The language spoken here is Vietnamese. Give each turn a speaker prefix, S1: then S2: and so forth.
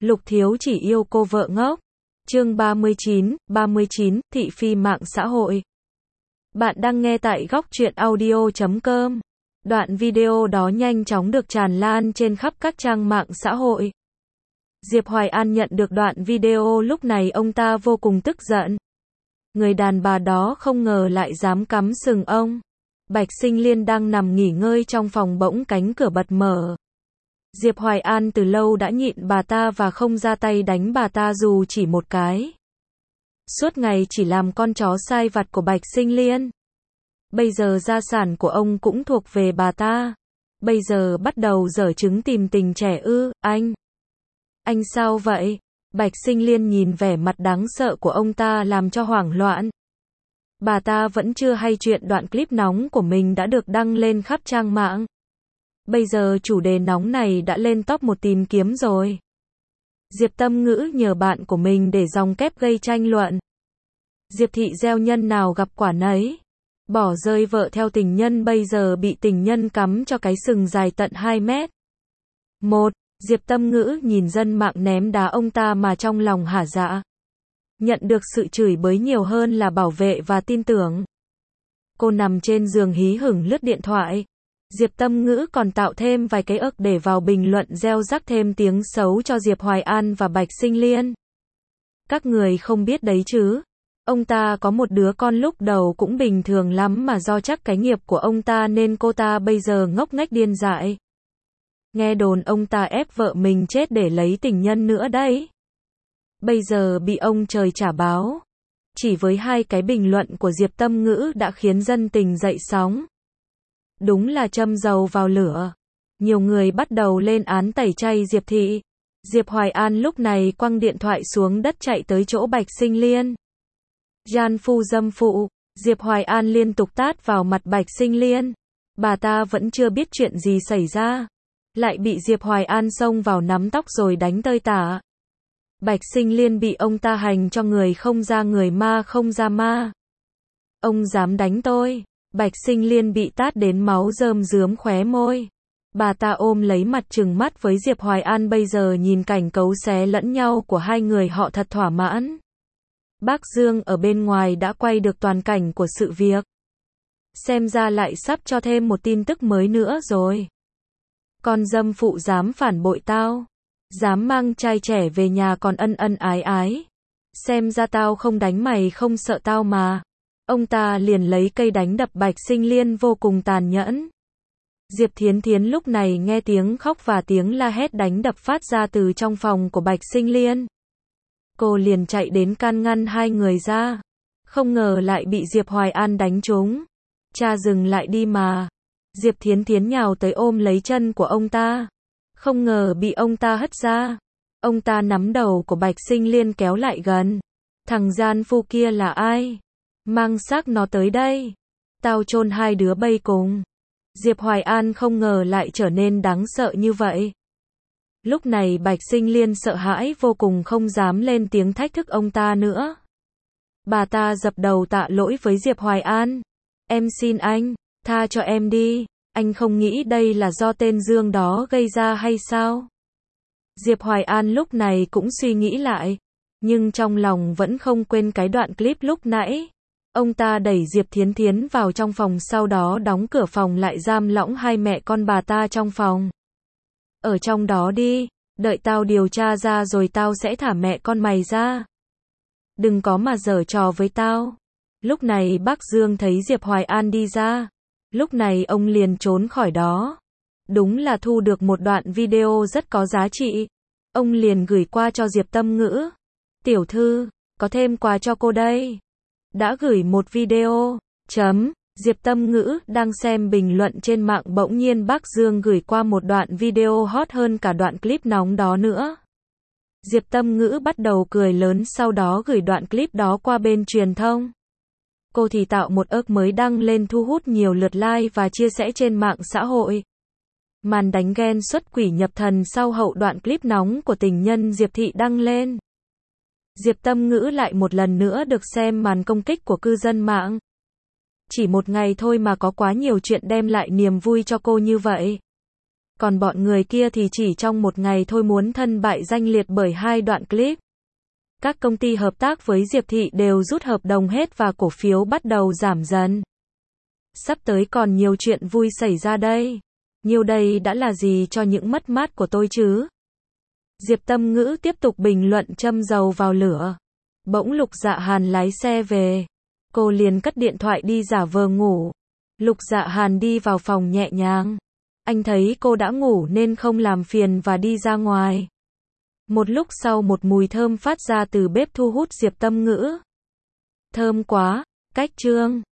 S1: Lục Thiếu Chỉ yêu cô vợ ngốc. Chương 39, thị phi mạng xã hội. Bạn đang nghe tại góc truyện audio.com. Đoạn video đó nhanh chóng được tràn lan trên khắp các trang mạng xã hội. Diệp Hoài An nhận được đoạn video lúc này ông ta vô cùng tức giận. Người đàn bà đó không ngờ lại dám cắm sừng ông. Bạch Sinh Liên đang nằm nghỉ ngơi trong phòng bỗng cánh cửa bật mở. Diệp Hoài An từ lâu đã nhịn bà ta và không ra tay đánh bà ta dù chỉ một cái. Suốt ngày chỉ làm con chó sai vặt của Bạch Sinh Liên. Bây giờ gia sản của ông cũng thuộc về bà ta. Bây giờ bắt đầu giở trứng tìm tình trẻ ư, anh. Anh sao vậy? Bạch Sinh Liên nhìn vẻ mặt đáng sợ của ông ta làm cho hoảng loạn. Bà ta vẫn chưa hay chuyện đoạn clip nóng của mình đã được đăng lên khắp trang mạng. Bây giờ chủ đề nóng này đã lên top 1 tìm kiếm rồi. Diệp Tâm Ngữ nhờ bạn của mình để dòng kép gây tranh luận. Diệp thị gieo nhân nào gặp quả nấy. Bỏ rơi vợ theo tình nhân bây giờ bị tình nhân cắm cho cái sừng dài tận 2 mét. 1. Diệp Tâm Ngữ nhìn dân mạng ném đá ông ta mà trong lòng hả dạ. Nhận được sự chửi bới nhiều hơn là bảo vệ và tin tưởng. Cô nằm trên giường hí hửng lướt điện thoại. Diệp Tâm Ngữ còn tạo thêm vài cái ức để vào bình luận gieo rắc thêm tiếng xấu cho Diệp Hoài An và Bạch Sinh Liên. Các người không biết đấy chứ. Ông ta có một đứa con lúc đầu cũng bình thường lắm mà do chắc cái nghiệp của ông ta nên cô ta bây giờ ngốc nghếch điên dại. Nghe đồn ông ta ép vợ mình chết để lấy tình nhân nữa đấy. Bây giờ bị ông trời trả báo. Chỉ với 2 cái bình luận của Diệp Tâm Ngữ đã khiến dân tình dậy sóng. Đúng là châm dầu vào lửa. Nhiều người bắt đầu lên án tẩy chay Diệp thị. Diệp Hoài An lúc này quăng điện thoại xuống đất chạy tới chỗ Bạch Sinh Liên. Gian phu dâm phụ. Diệp Hoài An liên tục tát vào mặt Bạch Sinh Liên. Bà ta vẫn chưa biết chuyện gì xảy ra. Lại bị Diệp Hoài An xông vào nắm tóc rồi đánh tơi tả. Bạch Sinh Liên bị ông ta hành cho người không ra người ma không ra ma. Ông dám đánh tôi. Bạch Sinh Liên bị tát đến máu rơm rớm khóe môi. Bà ta ôm lấy mặt trừng mắt với Diệp Hoài An bây giờ nhìn cảnh cấu xé lẫn nhau của hai người họ thật thỏa mãn. Bác Dương ở bên ngoài đã quay được toàn cảnh của sự việc. Xem ra lại sắp cho thêm một tin tức mới nữa rồi. Con dâm phụ dám phản bội tao. Dám mang trai trẻ về nhà còn ân ân ái ái. Xem ra tao không đánh mày không sợ tao mà. Ông ta liền lấy cây đánh đập Bạch Sinh Liên vô cùng tàn nhẫn. Diệp Thiến Thiến lúc này nghe tiếng khóc và tiếng la hét đánh đập phát ra từ trong phòng của Bạch Sinh Liên. Cô liền chạy đến can ngăn hai người ra. Không ngờ lại bị Diệp Hoài An đánh trúng. Cha dừng lại đi mà. Diệp Thiến Thiến nhào tới ôm lấy chân của ông ta. Không ngờ bị ông ta hất ra. Ông ta nắm đầu của Bạch Sinh Liên kéo lại gần. Thằng gian phu kia là ai? Mang xác nó tới đây. Tao chôn hai đứa bây cùng. Diệp Hoài An không ngờ lại trở nên đáng sợ như vậy. Lúc này Bạch Sinh Liên sợ hãi vô cùng không dám lên tiếng thách thức ông ta nữa. Bà ta dập đầu tạ lỗi với Diệp Hoài An. Em xin anh, tha cho em đi. Anh không nghĩ đây là do tên Dương đó gây ra hay sao? Diệp Hoài An lúc này cũng suy nghĩ lại. Nhưng trong lòng vẫn không quên cái đoạn clip lúc nãy. Ông ta đẩy Diệp Thiến Thiến vào trong phòng sau đó đóng cửa phòng lại giam lỏng hai mẹ con bà ta trong phòng. Ở trong đó đi, đợi tao điều tra ra rồi tao sẽ thả mẹ con mày ra. Đừng có mà giở trò với tao. Lúc này bác Dương thấy Diệp Hoài An đi ra. Lúc này ông liền trốn khỏi đó. Đúng là thu được một đoạn video rất có giá trị. Ông liền gửi qua cho Diệp Tâm Ngữ. Tiểu thư, có thêm quà cho cô đây. Đã gửi một video. Diệp Tâm Ngữ đang xem bình luận trên mạng bỗng nhiên bác Dương gửi qua một đoạn video hot hơn cả đoạn clip nóng đó nữa. Diệp Tâm Ngữ bắt đầu cười lớn sau đó gửi đoạn clip đó qua bên truyền thông. Cô thì tạo một ức mới đăng lên thu hút nhiều lượt like và chia sẻ trên mạng xã hội. Màn đánh ghen xuất quỷ nhập thần sau hậu đoạn clip nóng của tình nhân Diệp thị đăng lên. Diệp Tâm Ngữ lại một lần nữa được xem màn công kích của cư dân mạng. Chỉ một ngày thôi mà có quá nhiều chuyện đem lại niềm vui cho cô như vậy. Còn bọn người kia thì chỉ trong một ngày thôi muốn thân bại danh liệt bởi 2 đoạn clip. Các công ty hợp tác với Diệp Thị đều rút hợp đồng hết và cổ phiếu bắt đầu giảm dần. Sắp tới còn nhiều chuyện vui xảy ra đây. Nhiêu đây đã là gì cho những mất mát của tôi chứ? Diệp Tâm Ngữ tiếp tục bình luận châm dầu vào lửa. Bỗng Lục Dạ Hàn lái xe về. Cô liền cất điện thoại đi giả vờ ngủ. Lục Dạ Hàn đi vào phòng nhẹ nhàng. Anh thấy cô đã ngủ nên không làm phiền và đi ra ngoài. Một lúc sau một mùi thơm phát ra từ bếp thu hút Diệp Tâm Ngữ. Thơm quá, cách chương.